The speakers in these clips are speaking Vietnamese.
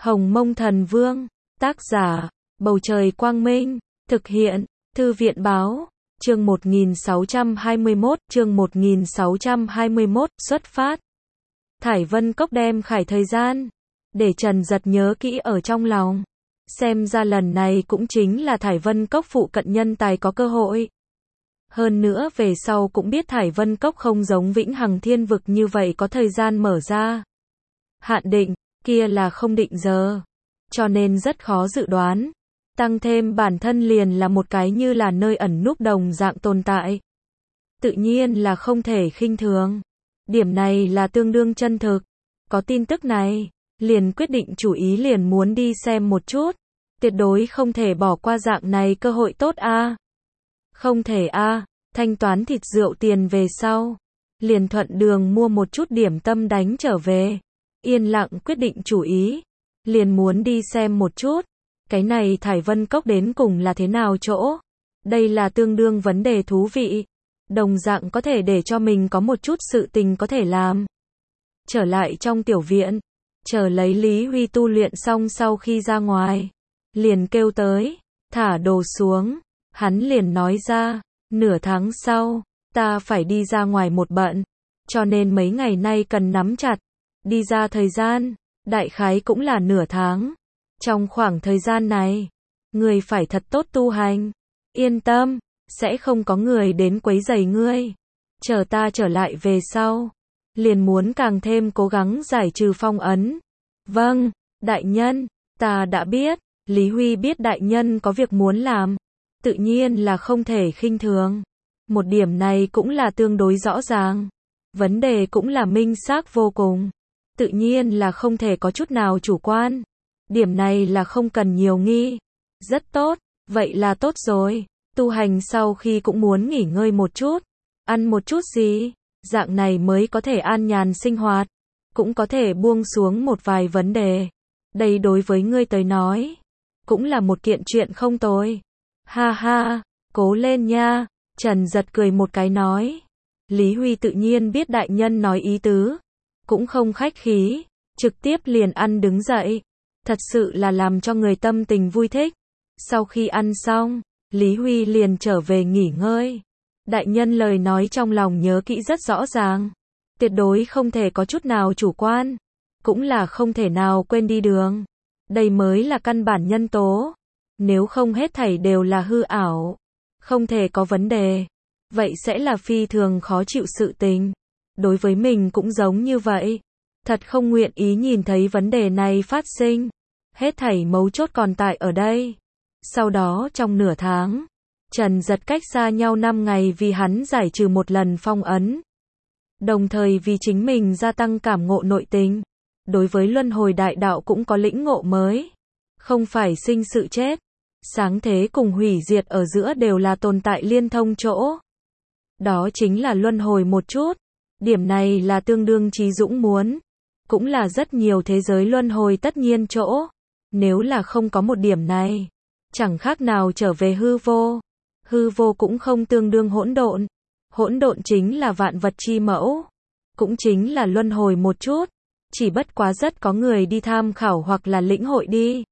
Hồng Mông Thần Vương, tác giả, Bầu Trời Quang Minh, thực hiện, Thư viện Báo, chương 1621, xuất phát. Thải Vân Cốc đem khải thời gian, để Trần Giật nhớ kỹ ở trong lòng. Xem ra lần này cũng chính là Thải Vân Cốc phụ cận nhân tài có cơ hội. Hơn nữa về sau cũng biết Thải Vân Cốc không giống Vĩnh Hằng Thiên Vực như vậy có thời gian mở ra. Hạn định, kia là không định giờ. Cho nên rất khó dự đoán. Tăng thêm bản thân liền là một cái như là nơi ẩn núp đồng dạng tồn tại. Tự nhiên là không thể khinh thường. Điểm này là tương đương chân thực. Có tin tức này, liền quyết định chủ ý liền muốn đi xem một chút. Tuyệt đối không thể bỏ qua dạng này cơ hội tốt a. Không thể a, thanh toán thịt rượu tiền về sau. Liền thuận đường mua một chút điểm tâm đánh trở về. Yên lặng quyết định chủ ý. Liền muốn đi xem một chút. Cái này Thải Vân Cốc đến cùng là thế nào chỗ? Đây là tương đương vấn đề thú vị. Đồng dạng có thể để cho mình có một chút sự tình có thể làm. Trở lại trong tiểu viện. Chờ lấy Lý Huy tu luyện xong sau khi ra ngoài. Liền kêu tới. Thả đồ xuống. Hắn liền nói ra. Nửa tháng sau. Ta phải đi ra ngoài một bận. Cho nên mấy ngày nay cần nắm chặt. Đi ra thời gian. Đại khái cũng là nửa tháng. Trong khoảng thời gian này. Người phải thật tốt tu hành. Yên tâm. Sẽ không có người đến quấy rầy ngươi. Chờ ta trở lại về sau. Liền muốn càng thêm cố gắng giải trừ phong ấn. Vâng, đại nhân. Ta đã biết. Lý Huy biết đại nhân có việc muốn làm. Tự nhiên là không thể khinh thường. Một điểm này cũng là tương đối rõ ràng. Vấn đề cũng là minh xác vô cùng. Tự nhiên là không thể có chút nào chủ quan. Điểm này là không cần nhiều nghi. Rất tốt, vậy là tốt rồi. Tu hành sau khi cũng muốn nghỉ ngơi một chút. Ăn một chút gì, dạng này mới có thể an nhàn sinh hoạt. Cũng có thể buông xuống một vài vấn đề. Đây đối với ngươi tới nói, cũng là một kiện chuyện không tồi. Ha ha, cố lên nha. Trần Giật cười một cái nói. Lý Huy tự nhiên biết đại nhân nói ý tứ. Cũng không khách khí. Trực tiếp liền ăn đứng dậy. Thật sự là làm cho người tâm tình vui thích. Sau khi ăn xong, Lý Huy liền trở về nghỉ ngơi. Đại nhân lời nói trong lòng nhớ kỹ rất rõ ràng. Tuyệt đối không thể có chút nào chủ quan. Cũng là không thể nào quên đi đường. Đây mới là căn bản nhân tố. Nếu không hết thảy đều là hư ảo. Không thể có vấn đề. Vậy sẽ là phi thường khó chịu sự tình. Đối với mình cũng giống như vậy. Thật không nguyện ý nhìn thấy vấn đề này phát sinh. Hết thảy mấu chốt còn tại ở đây. Sau đó trong nửa tháng, Trần Giật cách xa nhau 5 ngày vì hắn giải trừ một lần phong ấn. Đồng thời vì chính mình gia tăng cảm ngộ nội tình. Đối với luân hồi đại đạo cũng có lĩnh ngộ mới. Không phải sinh sự chết. Sáng thế cùng hủy diệt ở giữa đều là tồn tại liên thông chỗ. Đó chính là luân hồi một chút. Điểm này là tương đương Chí Dũng muốn. Cũng là rất nhiều thế giới luân hồi tất nhiên chỗ. Nếu là không có một điểm này, chẳng khác nào trở về hư vô. Hư vô cũng không tương đương hỗn độn. Hỗn độn chính là vạn vật chi mẫu. Cũng chính là luân hồi một chút. Chỉ bất quá rất có người đi tham khảo hoặc là lĩnh hội đi.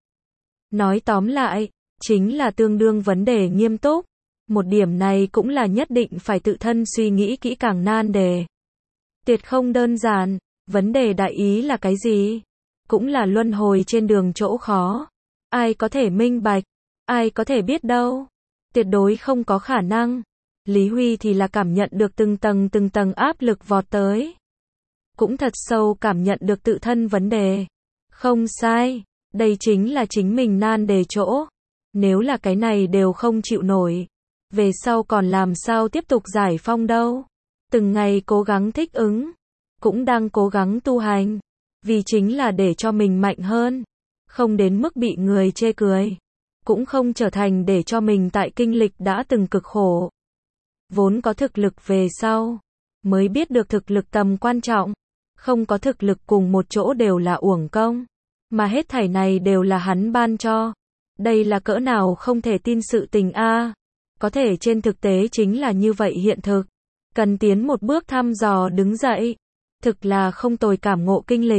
Nói tóm lại, chính là tương đương vấn đề nghiêm túc. Một điểm này cũng là nhất định phải tự thân suy nghĩ kỹ càng nan đề. Tuyệt không đơn giản. Vấn đề đại ý là cái gì? Cũng là luân hồi trên đường chỗ khó. Ai có thể minh bạch? Ai có thể biết đâu? Tuyệt đối không có khả năng. Lý Huy thì là cảm nhận được từng tầng áp lực vọt tới. Cũng thật sâu cảm nhận được tự thân vấn đề. Không sai. Đây chính là chính mình nan đề chỗ. Nếu là cái này đều không chịu nổi. Về sau còn làm sao tiếp tục giải phong đâu? Từng ngày cố gắng thích ứng. Cũng đang cố gắng tu hành. Vì chính là để cho mình mạnh hơn. Không đến mức bị người chê cười. Cũng không trở thành để cho mình tại kinh lịch đã từng cực khổ. Vốn có thực lực về sau. Mới biết được thực lực tầm quan trọng. Không có thực lực cùng một chỗ đều là uổng công. Mà hết thảy này đều là hắn ban cho. Đây là cỡ nào không thể tin sự tình a. Có thể trên thực tế chính là như vậy hiện thực. Cần tiến một bước thăm dò đứng dậy. Thực là không tồi cảm ngộ kinh lịch.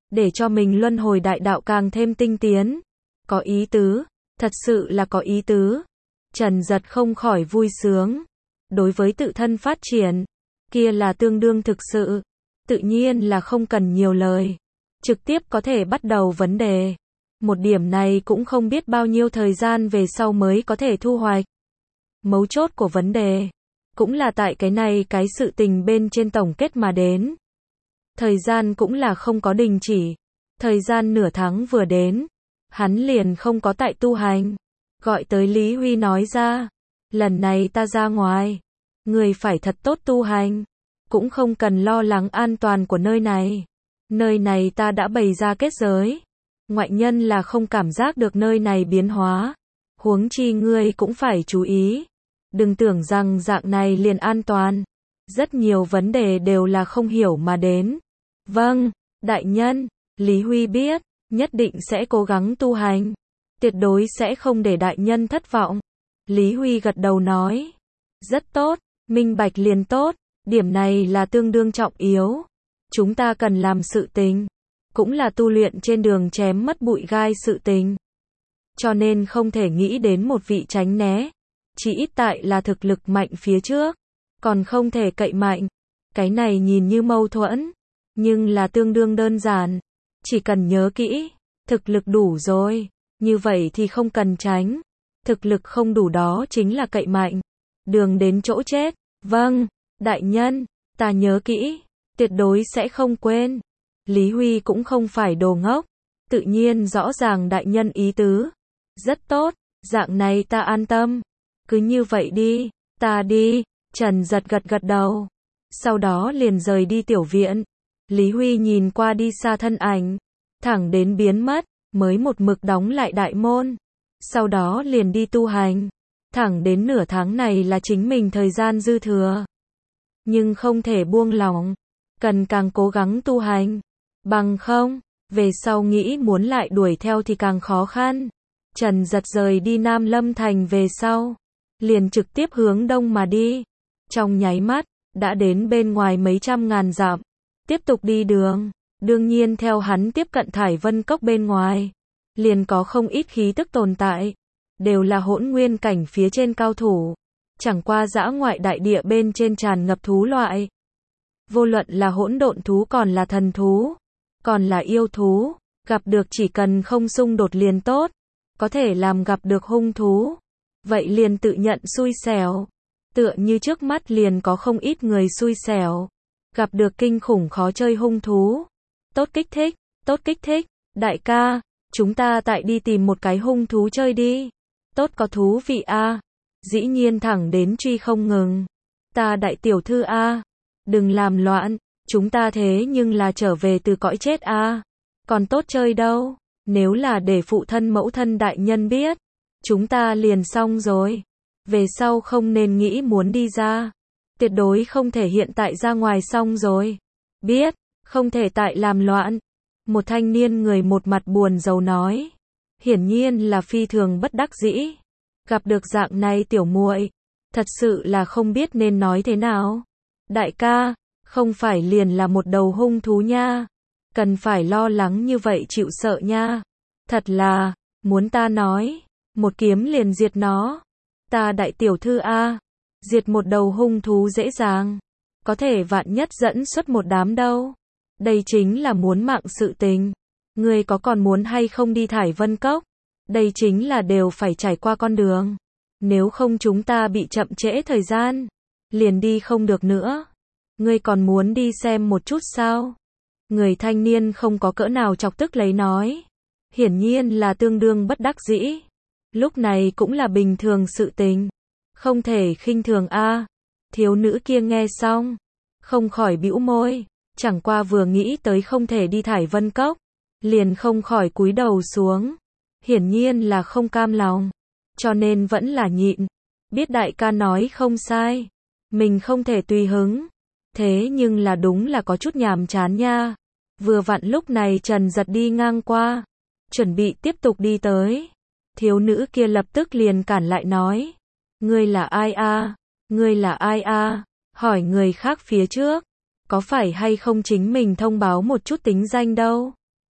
để cho mình luân hồi đại đạo càng thêm tinh tiến. Có ý tứ, thật sự là có ý tứ. Trần Giật không khỏi vui sướng. Đối với tự thân phát triển, kia là tương đương thực sự. Tự nhiên là không cần nhiều lời. Trực tiếp có thể bắt đầu vấn đề. Một điểm này cũng không biết bao nhiêu thời gian về sau mới có thể thu hoạch. Mấu chốt của vấn đề, cũng là tại cái này cái sự tình bên trên tổng kết mà đến. Thời gian cũng là không có đình chỉ. Thời gian nửa tháng vừa đến, hắn liền không có tại tu hành. Gọi tới Lý Huy nói ra, lần này ta ra ngoài, người phải thật tốt tu hành, cũng không cần lo lắng an toàn của nơi này. Nơi này ta đã bày ra kết giới, ngoại nhân là không cảm giác được nơi này biến hóa. Huống chi ngươi cũng phải chú ý, đừng tưởng rằng dạng này liền an toàn. Rất nhiều vấn đề đều là không hiểu mà đến. Vâng, đại nhân, Lý Huy biết, nhất định sẽ cố gắng tu hành, tuyệt đối sẽ không để đại nhân thất vọng. Lý Huy gật đầu nói, rất tốt, minh bạch liền tốt, điểm này là tương đương trọng yếu. Chúng ta cần làm sự tình, cũng là tu luyện trên đường chém mất bụi gai sự tình. Cho nên không thể nghĩ đến một vị tránh né, chỉ ít tại là thực lực mạnh phía trước, còn không thể cậy mạnh. Cái này nhìn như mâu thuẫn, nhưng là tương đương đơn giản. Chỉ cần nhớ kỹ, thực lực đủ rồi, như vậy thì không cần tránh. Thực lực không đủ đó chính là cậy mạnh, đường đến chỗ chết. Vâng, đại nhân, ta nhớ kỹ, tuyệt đối sẽ không quên. Lý Huy cũng không phải đồ ngốc, tự nhiên rõ ràng đại nhân ý tứ. Rất tốt, dạng này ta an tâm. Cứ như vậy đi, ta đi. Trần Giật gật gật đầu, sau đó liền rời đi tiểu viện. Lý Huy nhìn qua đi xa thân ảnh, thẳng đến biến mất, mới một mực đóng lại đại môn. Sau đó liền đi tu hành, thẳng đến nửa tháng này là chính mình thời gian dư thừa. Nhưng không thể buông lỏng, cần càng cố gắng tu hành. Bằng không, về sau nghĩ muốn lại đuổi theo thì càng khó khăn. Trần Giật rời đi Nam Lâm Thành về sau, liền trực tiếp hướng đông mà đi. Trong nháy mắt, đã đến bên ngoài mấy trăm ngàn dặm. Tiếp tục đi đường, đương nhiên theo hắn tiếp cận Thải Vân Cốc bên ngoài, liền có không ít khí tức tồn tại, đều là hỗn nguyên cảnh phía trên cao thủ. Chẳng qua dã ngoại đại địa bên trên tràn ngập thú loại. Vô luận là hỗn độn thú còn là thần thú, còn là yêu thú, gặp được chỉ cần không xung đột liền tốt. Có thể làm gặp được hung thú, vậy liền tự nhận xui xẻo. Tựa như trước mắt liền có không ít người xui xẻo, gặp được kinh khủng khó chơi hung thú. Tốt kích thích, đại ca, chúng ta tại đi tìm một cái hung thú chơi đi. Tốt có thú vị a. Dĩ nhiên thẳng đến truy không ngừng. Ta đại tiểu thư a, đừng làm loạn, chúng ta thế nhưng là trở về từ cõi chết a. Còn tốt chơi đâu, nếu là để phụ thân mẫu thân đại nhân biết, chúng ta liền xong rồi. Về sau không nên nghĩ muốn đi ra, tuyệt đối không thể hiện tại ra ngoài xong rồi. Biết, không thể tại làm loạn. Một thanh niên người một mặt buồn rầu nói, hiển nhiên là phi thường bất đắc dĩ. Gặp được dạng này tiểu muội, thật sự là không biết nên nói thế nào. Đại ca, không phải liền là một đầu hung thú nha, cần phải lo lắng như vậy chịu sợ nha. Thật là, muốn ta nói, một kiếm liền diệt nó. Ta đại tiểu thư a, diệt một đầu hung thú dễ dàng, có thể vạn nhất dẫn xuất một đám đâu. Đây chính là muốn mạng sự tình. Ngươi có còn muốn hay không đi Thải Vân Cốc? Đây chính là đều phải trải qua con đường. Nếu không chúng ta bị chậm trễ thời gian, liền đi không được nữa. Ngươi còn muốn đi xem một chút sao? Người thanh niên không có cỡ nào chọc tức lấy nói. Hiển nhiên là tương đương bất đắc dĩ. Lúc này cũng là bình thường sự tình, không thể khinh thường a. Thiếu nữ kia nghe xong, không khỏi bĩu môi, chẳng qua vừa nghĩ tới không thể đi Thải Vân Cốc, liền không khỏi cúi đầu xuống. Hiển nhiên là không cam lòng, cho nên vẫn là nhịn. Biết đại ca nói không sai, mình không thể tùy hứng. Thế nhưng là đúng là có chút nhàm chán nha. Vừa vặn lúc này Trần Giật đi ngang qua, chuẩn bị tiếp tục đi tới. Thiếu nữ kia lập tức liền cản lại nói, ngươi là ai a? Ngươi là ai a? Hỏi người khác phía trước, có phải hay không chính mình thông báo một chút tính danh đâu.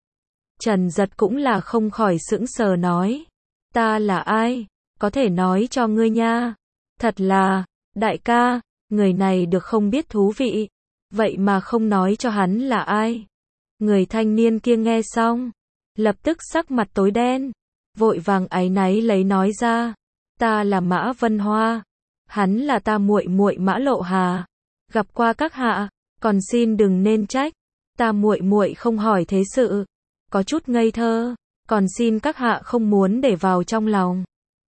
Trần Giật cũng là không khỏi sững sờ nói. Ta là ai? Có thể nói cho ngươi nha. Thật là, đại ca, người này được không biết thú vị. Vậy mà không nói cho hắn là ai. Người thanh niên kia nghe xong, lập tức sắc mặt tối đen, vội vàng áy náy lấy nói ra. Ta là Mã Vân Hoa. Hắn là ta muội muội Mã Lộ Hà. Gặp qua các hạ, còn xin đừng nên trách. Ta muội muội không hỏi thế sự, có chút ngây thơ, còn xin các hạ không muốn để vào trong lòng.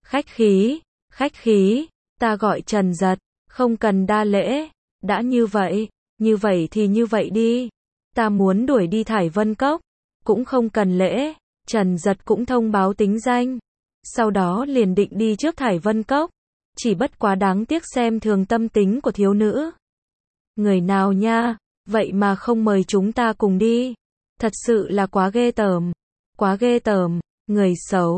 Khách khí, ta gọi Trần Giật, không cần đa lễ. Đã như vậy thì như vậy đi. Ta muốn đuổi đi Thải Vân Cốc, cũng không cần lễ. Trần Giật cũng thông báo tính danh, sau đó liền định đi trước Thải Vân Cốc. Chỉ bất quá đáng tiếc xem thường tâm tính của thiếu nữ. Người nào nha, vậy mà không mời chúng ta cùng đi. Thật sự là quá ghê tởm, người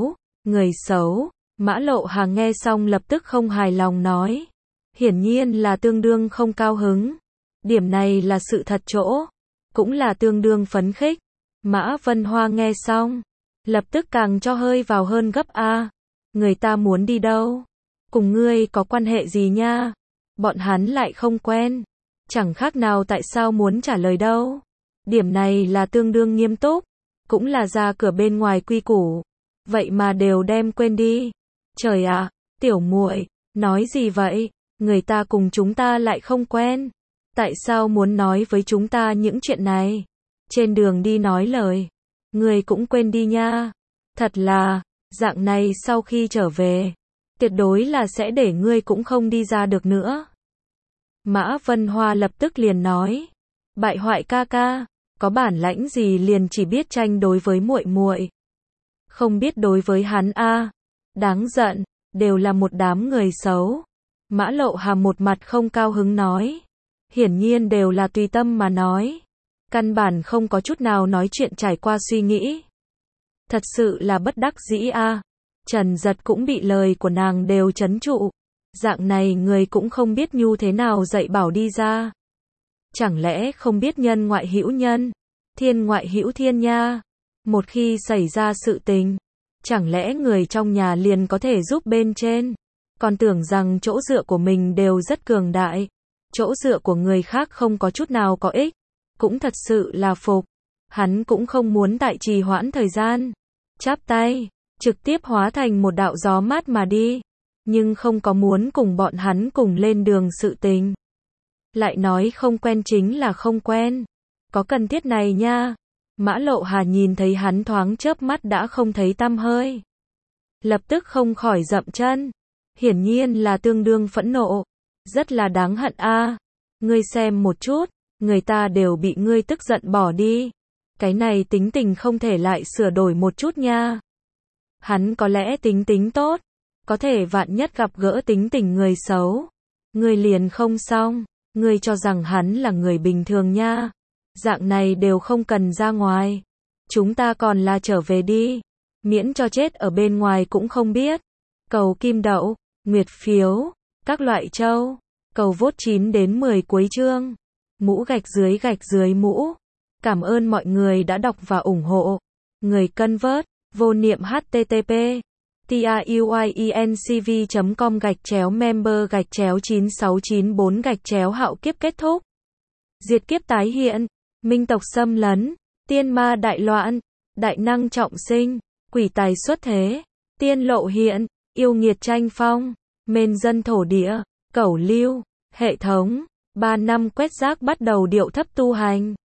xấu. Mã Lộ Hà nghe xong lập tức không hài lòng nói. Hiển nhiên là tương đương không cao hứng. Điểm này là sự thật chỗ, cũng là tương đương phấn khích. Mã Vân Hoa nghe xong, lập tức càng cho hơi vào hơn gấp a. Người ta muốn đi đâu? Cùng ngươi có quan hệ gì nha? Bọn hắn lại không quen. Chẳng khác nào tại sao muốn trả lời đâu. Điểm này là tương đương nghiêm túc, cũng là ra cửa bên ngoài quy củ. Vậy mà đều đem quên đi. Trời ạ, tiểu muội, nói gì vậy? Người ta cùng chúng ta lại không quen. Tại sao muốn nói với chúng ta những chuyện này? Trên đường đi nói lời, người cũng quên đi nha. Thật là, dạng này sau khi trở về, tuyệt đối là sẽ để ngươi cũng không đi ra được nữa. Mã Vân Hoa lập tức liền nói. Bại hoại ca ca, có bản lãnh gì liền chỉ biết tranh đối với muội muội, không biết đối với hắn a. Đáng giận, đều là một đám người xấu. Mã Lộ Hà một mặt không cao hứng nói. Hiển nhiên đều là tùy tâm mà nói, căn bản không có chút nào nói chuyện trải qua suy nghĩ. Thật sự là bất đắc dĩ a. Trần Giật cũng bị lời của nàng đều trấn trụ. Dạng này người cũng không biết như thế nào dạy bảo đi ra. Chẳng lẽ không biết nhân ngoại hữu nhân, thiên ngoại hữu thiên nha. Một khi xảy ra sự tình, chẳng lẽ người trong nhà liền có thể giúp bên trên. Còn tưởng rằng chỗ dựa của mình đều rất cường đại, chỗ dựa của người khác không có chút nào có ích. Cũng thật sự là phục. Hắn cũng không muốn tại trì hoãn thời gian, chắp tay, trực tiếp hóa thành một đạo gió mát mà đi. Nhưng không có muốn cùng bọn hắn cùng lên đường sự tình. Lại nói không quen chính là không quen. Có cần thiết này nha. Mã Lộ Hà nhìn thấy hắn thoáng chớp mắt đã không thấy tăm hơi, lập tức không khỏi dậm chân. Hiển nhiên là tương đương phẫn nộ. Rất là đáng hận a. Ngươi xem một chút, người ta đều bị ngươi tức giận bỏ đi. Cái này tính tình không thể lại sửa đổi một chút nha. Hắn có lẽ tính tính tốt, có thể vạn nhất gặp gỡ tính tình người xấu, ngươi liền không xong. Ngươi cho rằng hắn là người bình thường nha. Dạng này đều không cần ra ngoài. Chúng ta còn là trở về đi, miễn cho chết ở bên ngoài cũng không biết. Cầu kim đậu, nguyệt phiếu, các loại châu. Cầu vote 9 đến 10 cuối chương. Mũ gạch dưới mũ. Cảm ơn mọi người đã đọc và ủng hộ. Người cân vớt, vô niệm http tiuyencv.com/member/9694 hạo kiếp kết thúc. Diệt kiếp tái hiện, minh tộc xâm lấn, tiên ma đại loạn, đại năng trọng sinh, quỷ tài xuất thế, tiên lộ hiện, yêu nghiệt tranh phong, mên dân thổ địa, cẩu lưu, hệ thống, 3 năm quét rác bắt đầu điệu thấp tu hành.